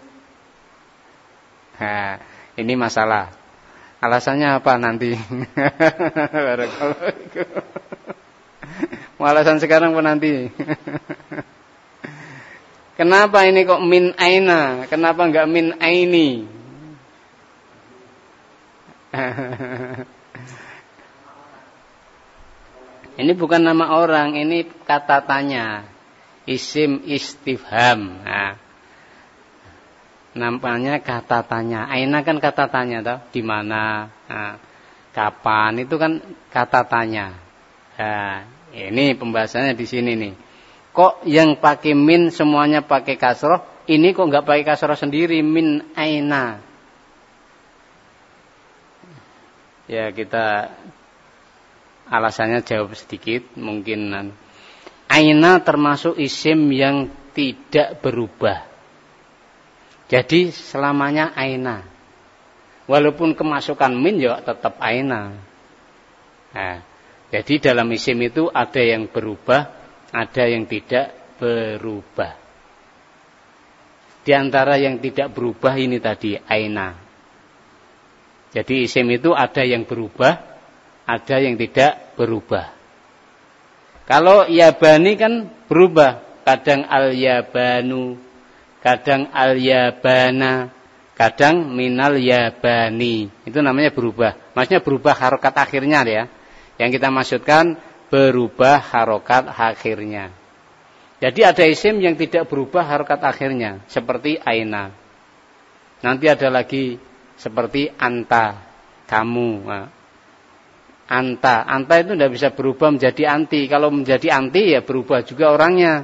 Nah, ini masalah. Alasannya apa nanti? Mau alasan sekarang apa nanti? Kenapa ini kok min aina? Kenapa enggak min aini? Ini bukan nama orang, ini kata tanya. Isim istifham. Nah, namanya kata tanya. Aina kan kata tanya, toh? Di mana? Nah, kapan? Itu kan kata tanya. Nah, ini pembahasannya di sini nih. Kok yang pakai min semuanya pakai kasroh, ini kok nggak pakai kasroh sendiri, min aina? Ya kita alasannya jawab sedikit, mungkin aina termasuk isim yang tidak berubah. Jadi selamanya aina. Walaupun kemasukan min ya tetap aina. Nah, jadi dalam isim itu ada yang berubah, ada yang tidak berubah. Di antara yang tidak berubah ini tadi aina. Jadi isim itu ada yang berubah, ada yang tidak berubah. Kalau yabani kan berubah. Kadang al-yabanu, kadang al-yabana, kadang minal yabani. Itu namanya berubah. Maksudnya berubah harokat akhirnya ya. Yang kita maksudkan berubah harokat akhirnya. Jadi ada isim yang tidak berubah harokat akhirnya, seperti aina. Nanti ada lagi seperti anta, kamu. Anta itu tidak bisa berubah menjadi anti. Kalau menjadi anti ya berubah juga orangnya.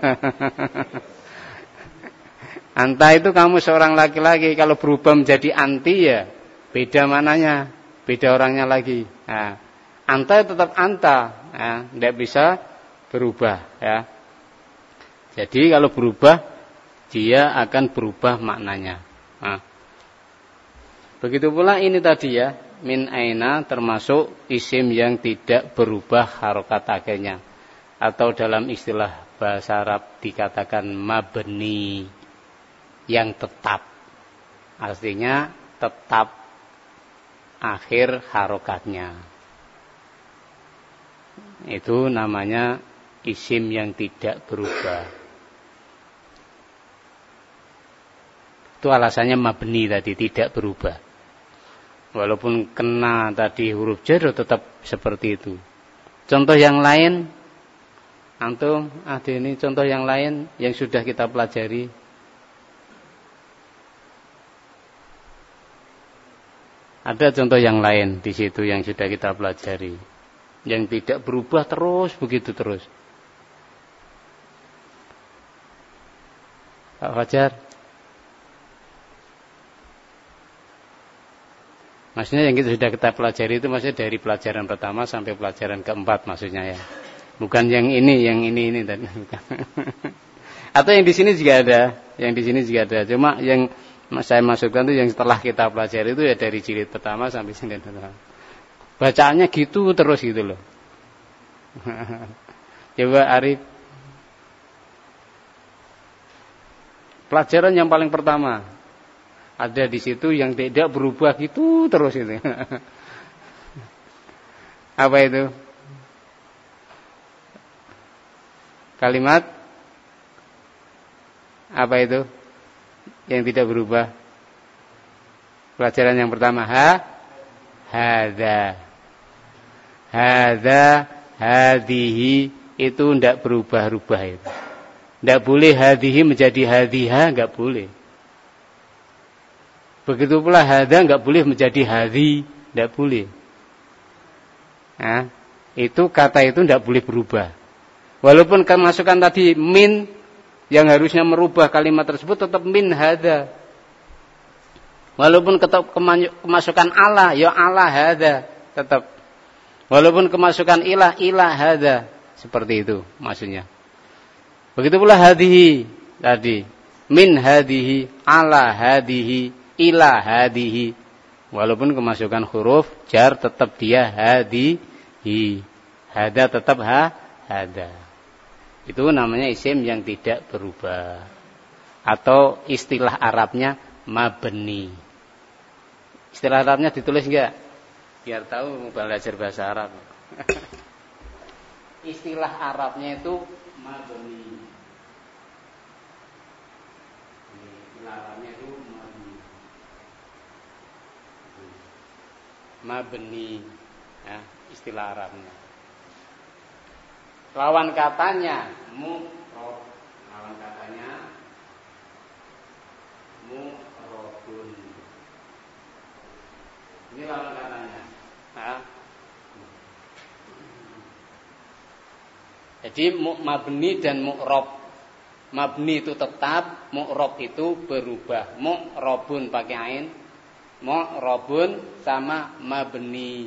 Anta itu kamu seorang laki-laki. Kalau berubah menjadi anti ya beda mananya, beda orangnya lagi. Nah, anta tetap anta, ya, tidak bisa berubah. Ya. Jadi kalau berubah, dia akan berubah maknanya. Nah, begitu pula ini tadi ya, min aina termasuk isim yang tidak berubah harokat akhirnya. Atau dalam istilah bahasa Arab dikatakan mabni, yang tetap. Artinya tetap akhir harokatnya. Itu namanya isim yang tidak berubah. Itu alasannya mabni tadi, tidak berubah. Walaupun kena tadi huruf jar tetap seperti itu. Contoh yang lain, antum, ini contoh yang lain yang sudah kita pelajari. Ada contoh yang lain di situ yang sudah kita pelajari, yang tidak berubah terus begitu terus. Pak Fajar, maksudnya yang sudah kita pelajari itu maksudnya dari pelajaran pertama sampai pelajaran keempat maksudnya ya, bukan yang ini tadi. Atau yang di sini juga ada, Cuma yang saya masukkan itu yang setelah kita pelajari itu ya dari jilid pertama sampai jilid pertama. Bacaannya gitu terus gitu loh. Coba Arif. Pelajaran yang paling pertama ada di situ yang tidak berubah gitu terus itu. Apa itu? Kalimat apa itu? Yang tidak berubah. Pelajaran yang pertama hadza. Hadza, hadhihi itu tidak berubah-ubah itu. Tidak boleh hadhihi menjadi hadhiha, enggak boleh. Begitu pula hadza enggak boleh menjadi hadhi, enggak boleh. Nah, itu kata itu tidak boleh berubah. Walaupun kemasukan tadi min yang harusnya merubah kalimat tersebut tetap min hadza. Walaupun kemasukan ala, ya ala hadza tetap. Walaupun kemasukan ilah hadza, seperti itu maksudnya. Begitu pula hadhihi tadi, min hadhihi, ala hadhihi, ila hadhihi. Walaupun kemasukan huruf jar tetap dia hadhihi. Hadza tetap hadza. Itu namanya isim yang tidak berubah. Atau istilah Arabnya mabni. Istilah Arabnya ditulis enggak? Biar tahu mau belajar bahasa Arab. Istilah Arabnya itu mabni. istilah Arabnya itu mabni. Ya, istilah Arabnya. Lawan katanya mu'rob. Lawan katanya mu'robun. Ini lawan katanya. Nah. Jadi mabni dan mu'rob. Mabni itu tetap, mu'rob itu berubah. Mu'robun pakai ain, mu'robun sama mabni.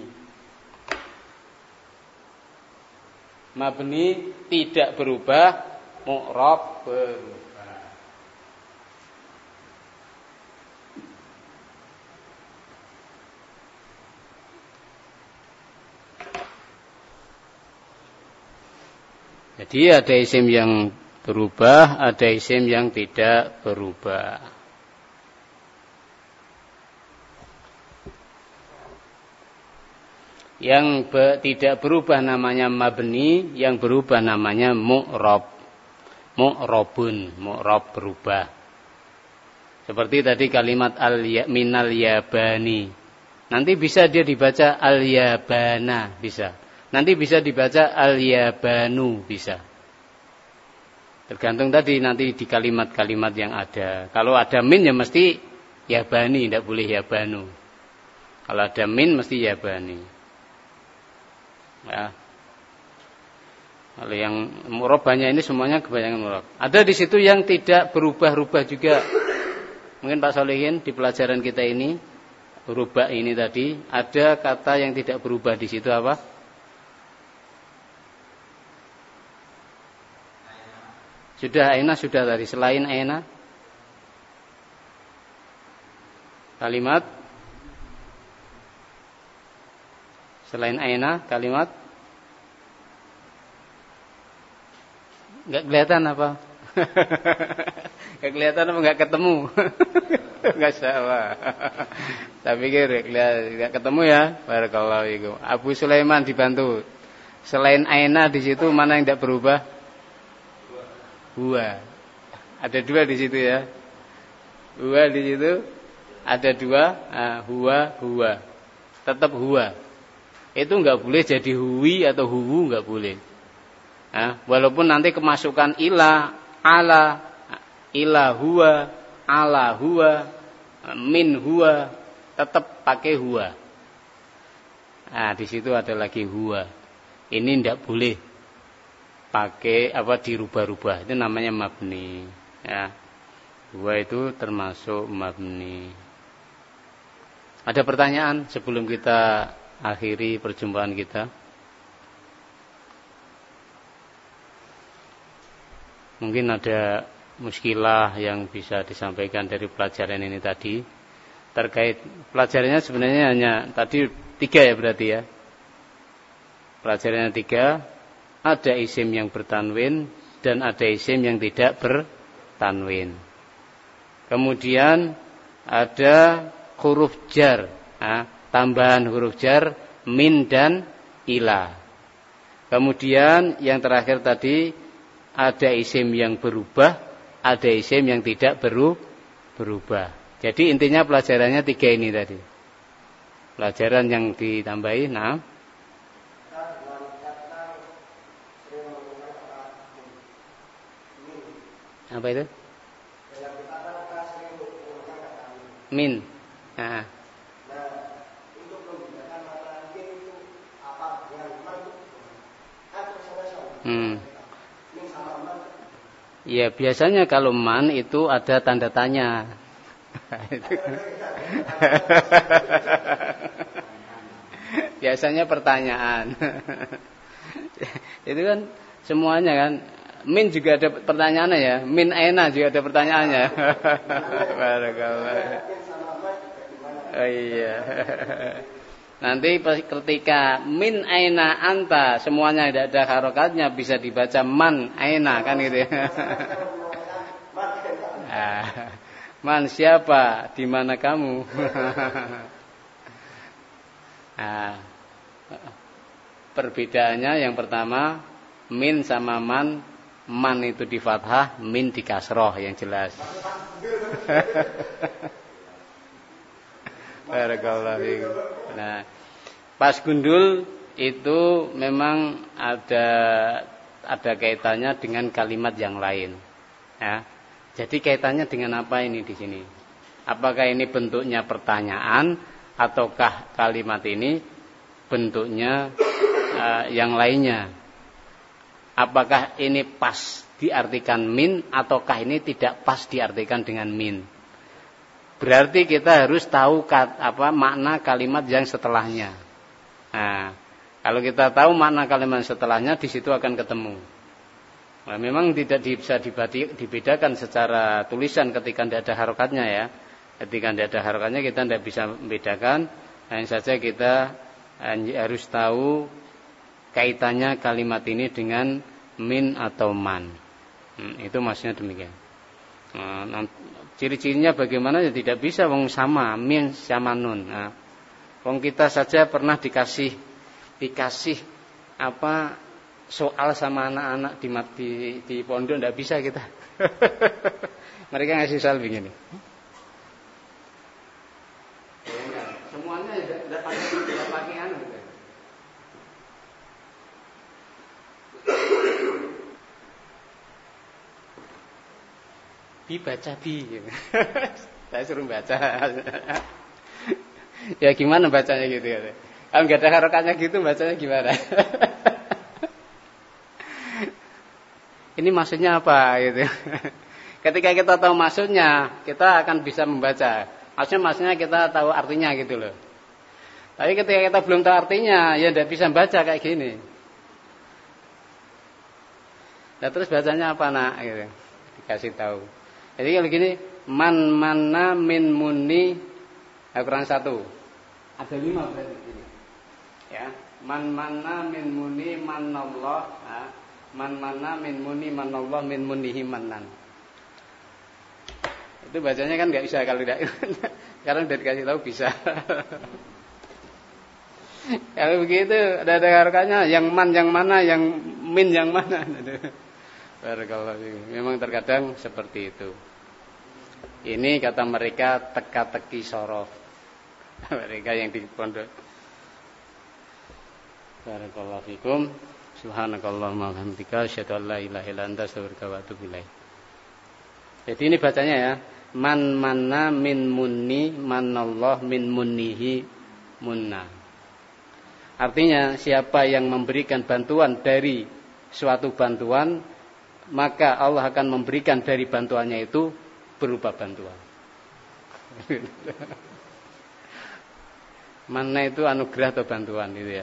Mabni tidak berubah, mu'rob berubah. Jadi ada isim yang berubah, ada isim yang tidak berubah. Yang tidak berubah namanya mabni, yang berubah namanya mu'rob. Mu'robun, mu'rob berubah. Seperti tadi kalimat minal yabani. Nanti bisa dia dibaca al-yabana, bisa. Nanti bisa dibaca al-yabanu, bisa. Tergantung tadi nanti di kalimat-kalimat yang ada. Kalau ada min ya mesti yabani, tidak boleh yabanu. Kalau ada min mesti yabani. Ya. Kalau yang mu'rob banyak ini semuanya kebanyakan mu'rob. Ada di situ yang tidak berubah-ubah juga. Mungkin Pak Solihin di pelajaran kita ini berubah ini tadi ada kata yang tidak berubah di situ apa? Sudah aina sudah tadi. Selain aina kalimat selain aina kalimat enggak kelihatan apa? Enggak kelihatan apa enggak ketemu? Enggak salah. Saya pikir enggak ketemu ya. Barakallahu fiikum. Abu Sulaiman dibantu. Selain aina di situ mana yang tidak berubah? Huwa. Ada dua di situ ya. Huwa di situ ada dua. Huwa. Tetap huwa. Itu enggak boleh jadi huwi atau huwu, enggak boleh. Walaupun nanti kemasukan ila, ala, ila huwa, ala huwa, min huwa, tetap pakai huwa. Di situ ada lagi huwa. Ini enggak boleh pakai dirubah-rubah. Itu namanya mabni. Ya. Huwa itu termasuk mabni. Ada pertanyaan sebelum kita akhiri perjumpaan kita? Mungkin ada muskilah yang bisa disampaikan dari pelajaran ini tadi. Terkait pelajarannya sebenarnya hanya tadi 3 ya berarti ya. Pelajarannya 3. Ada isim yang bertanwin dan ada isim yang tidak bertanwin. Kemudian ada huruf jar. Tambahan huruf jar min dan ila. Kemudian yang terakhir tadi ada isim yang berubah, ada isim yang tidak berubah. Jadi intinya pelajarannya 3 ini tadi. Pelajaran yang ditambahi, nah. Apa itu? Min. Nah. Ya biasanya kalau man itu ada tanda tanya. Biasanya pertanyaan. Itu kan semuanya kan. Min juga ada pertanyaannya ya. Min aina juga ada pertanyaannya. Barakallah. Oh iya. Nanti ketika min aina anta semuanya tidak ada harokatnya bisa dibaca man aina kan gitu ya. Man siapa? Di mana kamu? Perbedaannya yang pertama min sama man man itu di fathah, min di kasroh yang jelas. Barakallahu fiikum. Nah, pas gundul itu memang ada kaitannya dengan kalimat yang lain. Ya. Jadi kaitannya dengan apa ini di sini? Apakah ini bentuknya pertanyaan ataukah kalimat ini bentuknya yang lainnya? Apakah ini pas diartikan min ataukah ini tidak pas diartikan dengan min? Berarti kita harus tahu makna kalimat yang setelahnya. Nah, kalau kita tahu makna kalimat setelahnya, di situ akan ketemu. Nah, memang tidak bisa dibedakan secara tulisan ketika tidak ada harokatnya ya. Ketika tidak ada harokatnya kita tidak bisa membedakan. Hanya saja kita harus tahu kaitannya kalimat ini dengan min atau man. Itu maksudnya demikian. Nah, ciri-cirinya bagaimana ya tidak bisa wong sama min sama nun. Nah, wong kita saja pernah dikasih soal sama anak-anak di pondok tidak bisa kita. Mereka ngasih soal begini. Semuanya tidak pakai anu. Baca gitu. Saya suruh baca. Ya gimana bacanya gitu ya. Kalau nggak ada harokatnya gitu bacanya gimana? Ini maksudnya apa gitu. Ketika kita tahu maksudnya, kita akan bisa membaca. Maksudnya kita tahu artinya gitu loh. Tapi ketika kita belum tahu artinya, ya tidak bisa baca kayak gini. Nah terus bacanya apa nak? Gitu. Dikasih tahu. Jadi kalau gini, man mana min muni, kurang satu. Ada 5 berarti ini. Ya, man mana min muni manallah, man mana min muni manallah min munihi manan. Itu bacanya kan nggak bisa kalau tidak. Sekarang udah dikasih tahu bisa. Kalau begitu ada harokatnya, yang man yang mana, yang min yang mana. Barakallahu. Memang terkadang seperti itu. Ini kata mereka teka-teki sorof. Mereka yang di pondok. Barakallahu fikum. Subhanakallahumma wa bihamdika asyhadu an la ilaha illa anta astaghfiruka wa atubu ilaik. Jadi ini bacanya ya. Man manna min munni manallah min munnihi munna. Artinya siapa yang memberikan bantuan dari suatu bantuan, maka Allah akan memberikan dari bantuannya itu berupa bantuan. Mana itu anugerah atau bantuan itu ya.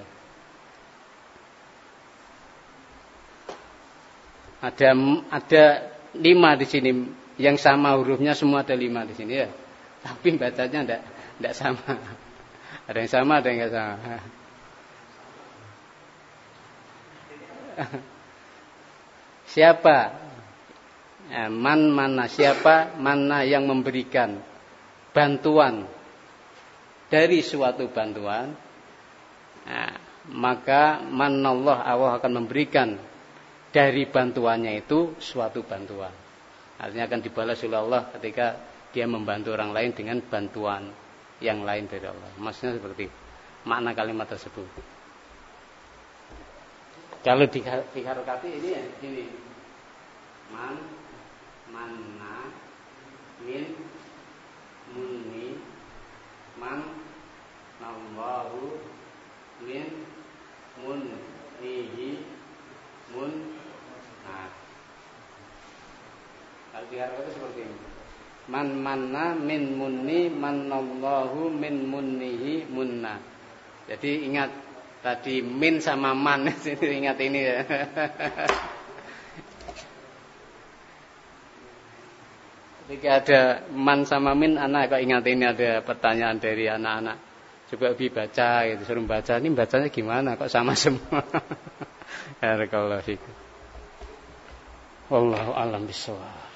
Ada 5 di sini yang sama hurufnya, semua ada 5 di sini ya. Tapi bacanya tidak sama. Ada yang sama, ada yang enggak sama. Siapa? Man mana, siapa mana yang memberikan bantuan dari suatu bantuan, maka manallah, Allah akan memberikan dari bantuannya itu suatu bantuan. Artinya akan dibalas oleh Allah ketika dia membantu orang lain dengan bantuan yang lain dari Allah. Maksudnya seperti makna kalimat tersebut. Kalau diharokati ini ya gini. Manna min munni man Allahu min munnihi mun. Nah, kalau diharokati seperti ini. Man manna min munni man Allahu min munnihi munna. Jadi ingat tadi min sama man, ingat ini ya. Ketika ada man sama min, anak kok ingat ini ada pertanyaan dari anak-anak. Coba baca gitu, suruh baca. Ini bacanya gimana? Kok sama semua? Barakallahu fikum. Wallahu a'lam bishawab.